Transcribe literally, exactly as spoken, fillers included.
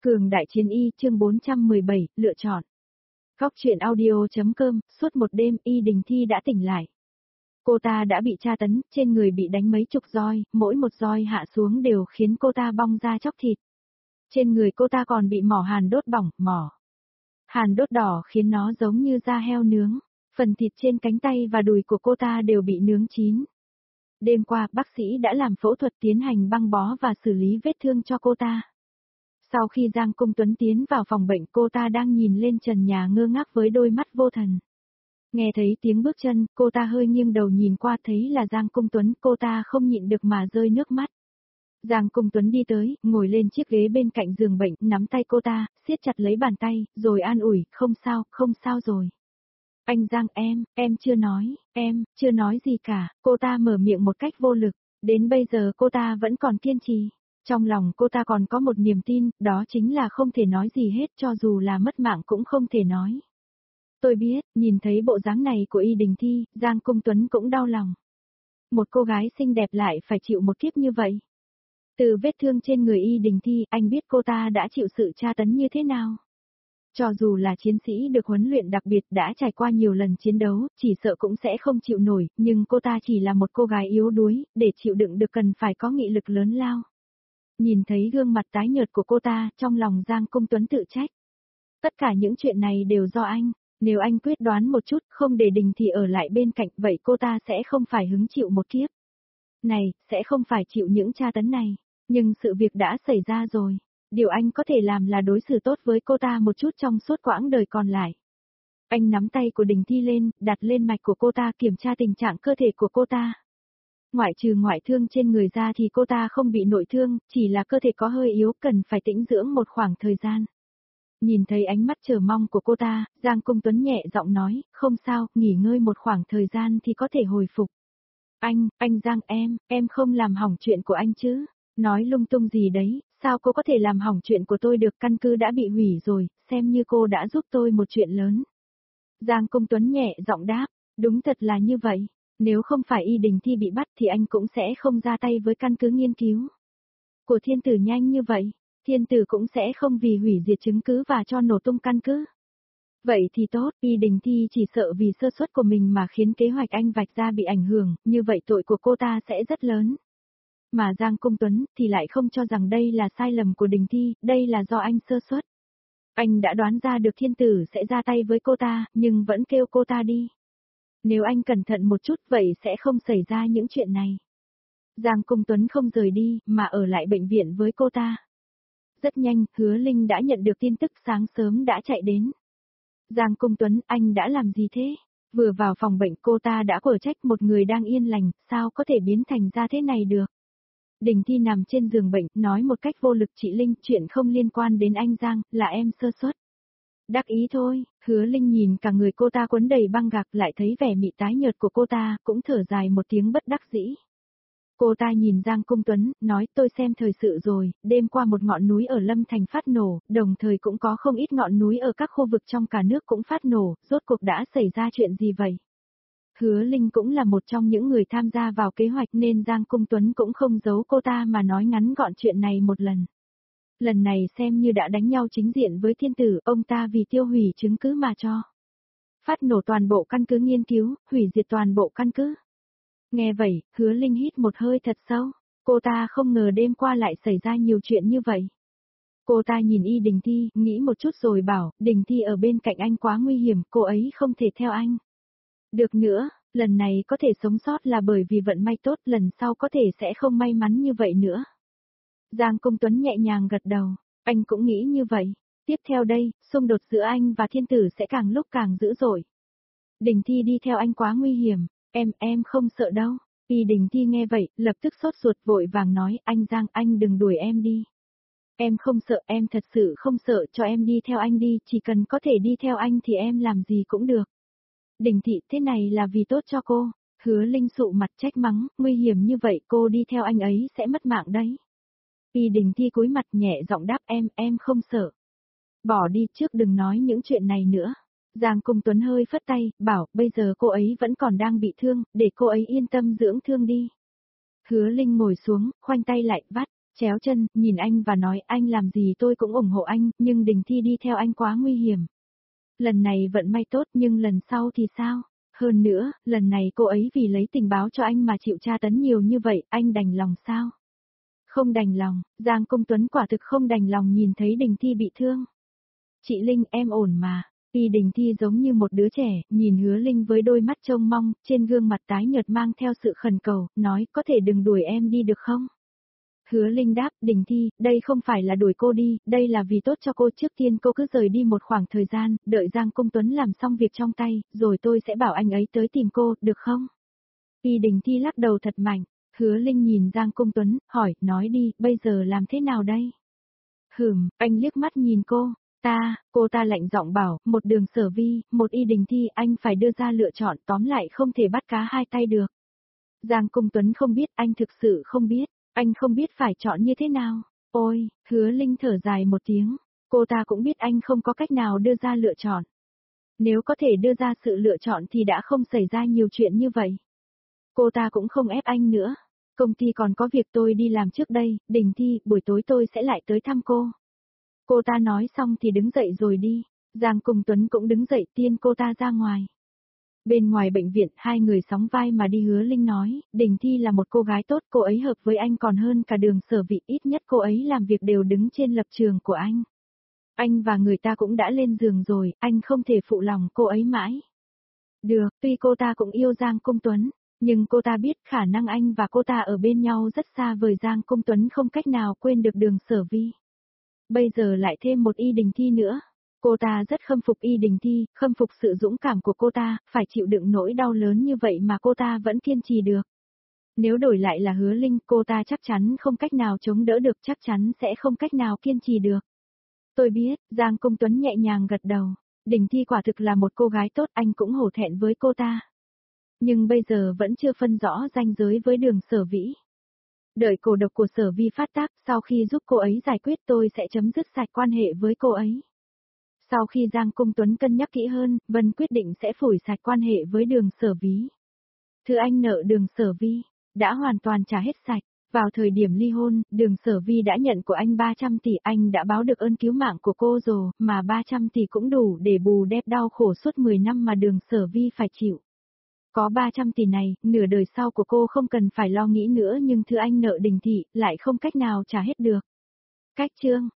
Cường đại chiến y chương bốn trăm mười bảy, lựa chọn. Góc truyện audio.com, suốt một đêm Y Đình Thi đã tỉnh lại. Cô ta đã bị tra tấn, trên người bị đánh mấy chục roi, mỗi một roi hạ xuống đều khiến cô ta bong ra chóc thịt. Trên người cô ta còn bị mỏ hàn đốt bỏng, mỏ hàn đốt đỏ khiến nó giống như da heo nướng. Phần thịt trên cánh tay và đùi của cô ta đều bị nướng chín. Đêm qua, bác sĩ đã làm phẫu thuật tiến hành băng bó và xử lý vết thương cho cô ta. Sau khi Giang Cung Tuấn tiến vào phòng bệnh, cô ta đang nhìn lên trần nhà ngơ ngác với đôi mắt vô thần. Nghe thấy tiếng bước chân, cô ta hơi nghiêng đầu nhìn qua, thấy là Giang Cung Tuấn, cô ta không nhịn được mà rơi nước mắt. Giang Cung Tuấn đi tới, ngồi lên chiếc ghế bên cạnh giường bệnh, nắm tay cô ta, siết chặt lấy bàn tay, rồi an ủi, không sao, không sao rồi. Anh Giang, em, em chưa nói, em, chưa nói gì cả, cô ta mở miệng một cách vô lực, đến bây giờ cô ta vẫn còn kiên trì. Trong lòng cô ta còn có một niềm tin, đó chính là không thể nói gì hết, cho dù là mất mạng cũng không thể nói. Tôi biết, nhìn thấy bộ dáng này của Y Đình Thi, Giang Cung Tuấn cũng đau lòng. Một cô gái xinh đẹp lại phải chịu một kiếp như vậy. Từ vết thương trên người Y Đình Thi, anh biết cô ta đã chịu sự tra tấn như thế nào. Cho dù là chiến sĩ được huấn luyện đặc biệt đã trải qua nhiều lần chiến đấu, chỉ sợ cũng sẽ không chịu nổi, nhưng cô ta chỉ là một cô gái yếu đuối, để chịu đựng được cần phải có nghị lực lớn lao. Nhìn thấy gương mặt tái nhợt của cô ta, trong lòng Giang Cung Tuấn tự trách. Tất cả những chuyện này đều do anh, nếu anh quyết đoán một chút, không để Đình Thi ở lại bên cạnh, vậy cô ta sẽ không phải hứng chịu một kiếp này, sẽ không phải chịu những tra tấn này. Nhưng sự việc đã xảy ra rồi, điều anh có thể làm là đối xử tốt với cô ta một chút trong suốt quãng đời còn lại. Anh nắm tay của Đình Thi lên, đặt lên mạch của cô ta, kiểm tra tình trạng cơ thể của cô ta. Ngoại trừ ngoại thương trên người ra thì cô ta không bị nội thương, chỉ là cơ thể có hơi yếu, cần phải tĩnh dưỡng một khoảng thời gian. Nhìn thấy ánh mắt chờ mong của cô ta, Giang Cung Tuấn nhẹ giọng nói, không sao, nghỉ ngơi một khoảng thời gian thì có thể hồi phục. Anh, anh Giang em, em không làm hỏng chuyện của anh chứ, nói lung tung gì đấy, sao cô có thể làm hỏng chuyện của tôi được, căn cứ đã bị hủy rồi, xem như cô đã giúp tôi một chuyện lớn. Giang Cung Tuấn nhẹ giọng đáp, đúng thật là như vậy. Nếu không phải Y Đình Thi bị bắt thì anh cũng sẽ không ra tay với căn cứ nghiên cứu của thiên tử nhanh như vậy, thiên tử cũng sẽ không vì hủy diệt chứng cứ và cho nổ tung căn cứ. Vậy thì tốt, Y Đình Thi chỉ sợ vì sơ suất của mình mà khiến kế hoạch anh vạch ra bị ảnh hưởng, như vậy tội của cô ta sẽ rất lớn. Mà Giang Cung Tuấn thì lại không cho rằng đây là sai lầm của Đình Thi, đây là do anh sơ suất. Anh đã đoán ra được thiên tử sẽ ra tay với cô ta, nhưng vẫn kêu cô ta đi. Nếu anh cẩn thận một chút vậy sẽ không xảy ra những chuyện này. Giang Cung Tuấn không rời đi, mà ở lại bệnh viện với cô ta. Rất nhanh, Hứa Linh đã nhận được tin tức, sáng sớm đã chạy đến. Giang Cung Tuấn, anh đã làm gì thế? Vừa vào phòng bệnh cô ta đã quở trách, một người đang yên lành, sao có thể biến thành ra thế này được? Đình Thi nằm trên giường bệnh, nói một cách vô lực, chị Linh, chuyện không liên quan đến anh Giang, là em sơ suất. Đắc ý thôi, Hứa Linh nhìn cả người cô ta quấn đầy băng gạc, lại thấy vẻ mị tái nhợt của cô ta, cũng thở dài một tiếng bất đắc dĩ. Cô ta nhìn Giang Cung Tuấn, nói, tôi xem thời sự rồi, đêm qua một ngọn núi ở Lâm Thành phát nổ, đồng thời cũng có không ít ngọn núi ở các khu vực trong cả nước cũng phát nổ, rốt cuộc đã xảy ra chuyện gì vậy? Hứa Linh cũng là một trong những người tham gia vào kế hoạch nên Giang Cung Tuấn cũng không giấu cô ta mà nói ngắn gọn chuyện này một lần. Lần này xem như đã đánh nhau chính diện với thiên tử, ông ta vì tiêu hủy chứng cứ mà cho phát nổ toàn bộ căn cứ nghiên cứu, hủy diệt toàn bộ căn cứ. Nghe vậy, Hứa Linh hít một hơi thật sâu, cô ta không ngờ đêm qua lại xảy ra nhiều chuyện như vậy. Cô ta nhìn Y Đình Thi, nghĩ một chút rồi bảo, Đình Thi ở bên cạnh anh quá nguy hiểm, cô ấy không thể theo anh. Được nữa, lần này có thể sống sót là bởi vì vận may tốt, lần sau có thể sẽ không may mắn như vậy nữa. Giang Cung Tuấn nhẹ nhàng gật đầu, anh cũng nghĩ như vậy. Tiếp theo đây, xung đột giữa anh và thiên tử sẽ càng lúc càng dữ dội. Đình Thi đi theo anh quá nguy hiểm, em, em không sợ đâu. Y Đình Thi nghe vậy, lập tức sốt ruột vội vàng nói, anh Giang, anh đừng đuổi em đi. Em không sợ, em thật sự không sợ, cho em đi theo anh đi, chỉ cần có thể đi theo anh thì em làm gì cũng được. Đình Thị, thế này là vì tốt cho cô. Hứa Linh sụ mặt trách mắng, nguy hiểm như vậy cô đi theo anh ấy sẽ mất mạng đấy. Y Đình Thi cúi mặt nhẹ giọng đáp, em, em không sợ. Bỏ đi, trước đừng nói những chuyện này nữa. Giang Cung Tuấn hơi phất tay, bảo, bây giờ cô ấy vẫn còn đang bị thương, để cô ấy yên tâm dưỡng thương đi. Hứa Linh ngồi xuống, khoanh tay lại, vắt Chéo chân, nhìn anh và nói anh làm gì tôi cũng ủng hộ anh, nhưng Đình Thi đi theo anh quá nguy hiểm. Lần này vận may tốt nhưng lần sau thì sao? Hơn nữa, lần này cô ấy vì lấy tình báo cho anh mà chịu tra tấn nhiều như vậy, anh đành lòng sao? Không đành lòng, Giang Công Tuấn quả thực không đành lòng nhìn thấy Đình Thi bị thương. Chị Linh em ổn mà. Y Đình Thi giống như một đứa trẻ, nhìn Hứa Linh với đôi mắt trông mong, trên gương mặt tái nhợt mang theo sự khẩn cầu, nói có thể đừng đuổi em đi được không? Hứa Linh đáp, Đình Thi, đây không phải là đuổi cô đi, đây là vì tốt cho cô, trước tiên cô cứ rời đi một khoảng thời gian, đợi Giang Công Tuấn làm xong việc trong tay, rồi tôi sẽ bảo anh ấy tới tìm cô, được không? Y Đình Thi lắc đầu thật mạnh, Hứa Linh nhìn Giang Công Tuấn, hỏi, nói đi, bây giờ làm thế nào đây? Hừm, anh liếc mắt nhìn cô, ta, cô ta lạnh giọng bảo, một Đường Sở Vi, một Y Đình Thi, anh phải đưa ra lựa chọn, tóm lại không thể bắt cá hai tay được. Giang Công Tuấn không biết, anh thực sự không biết. Anh không biết phải chọn như thế nào. Ôi, Hứa Linh thở dài một tiếng. Cô ta cũng biết anh không có cách nào đưa ra lựa chọn. Nếu có thể đưa ra sự lựa chọn thì đã không xảy ra nhiều chuyện như vậy. Cô ta cũng không ép anh nữa. Công ty còn có việc tôi đi làm trước đây, Đình Thi, buổi tối tôi sẽ lại tới thăm cô. Cô ta nói xong thì đứng dậy rồi đi. Giang Công Tuấn cũng đứng dậy tiên cô ta ra ngoài. Bên ngoài bệnh viện, hai người sóng vai mà đi. Hứa Linh nói, Đình Thi là một cô gái tốt, cô ấy hợp với anh còn hơn cả Đường Sở Vi, ít nhất cô ấy làm việc đều đứng trên lập trường của anh. Anh và người ta cũng đã lên giường rồi, anh không thể phụ lòng cô ấy mãi. Được, tuy cô ta cũng yêu Giang Công Tuấn, nhưng cô ta biết khả năng anh và cô ta ở bên nhau rất xa vời, Giang Công Tuấn không cách nào quên được Đường Sở Vi. Bây giờ lại thêm một Y Đình Thi nữa. Cô ta rất khâm phục Y Đình Thi, khâm phục sự dũng cảm của cô ta, phải chịu đựng nỗi đau lớn như vậy mà cô ta vẫn kiên trì được. Nếu đổi lại là Hứa Linh, cô ta chắc chắn không cách nào chống đỡ được, chắc chắn sẽ không cách nào kiên trì được. Tôi biết, Giang Công Tuấn nhẹ nhàng gật đầu. Đình Thi quả thực là một cô gái tốt, anh cũng hổ thẹn với cô ta. Nhưng bây giờ vẫn chưa phân rõ ranh giới với Đường Sở Vĩ. Đợi cổ độc của Sở Vi phát tác, sau khi giúp cô ấy giải quyết tôi sẽ chấm dứt sạch quan hệ với cô ấy. Sau khi Giang Công Tuấn cân nhắc kỹ hơn, Vân quyết định sẽ phủi sạch quan hệ với Đường Sở Vĩ. Thứ anh nợ Đường Sở Vi, đã hoàn toàn trả hết sạch. Vào thời điểm ly hôn, Đường Sở Vi đã nhận của anh ba trăm tỷ, anh đã báo được ơn cứu mạng của cô rồi, mà ba trăm tỷ cũng đủ để bù đắp đau khổ suốt mười năm mà Đường Sở Vi phải chịu. Có ba trăm tỷ này, nửa đời sau của cô không cần phải lo nghĩ nữa, nhưng thứ anh nợ Đình Thị lại không cách nào trả hết được. Cách chương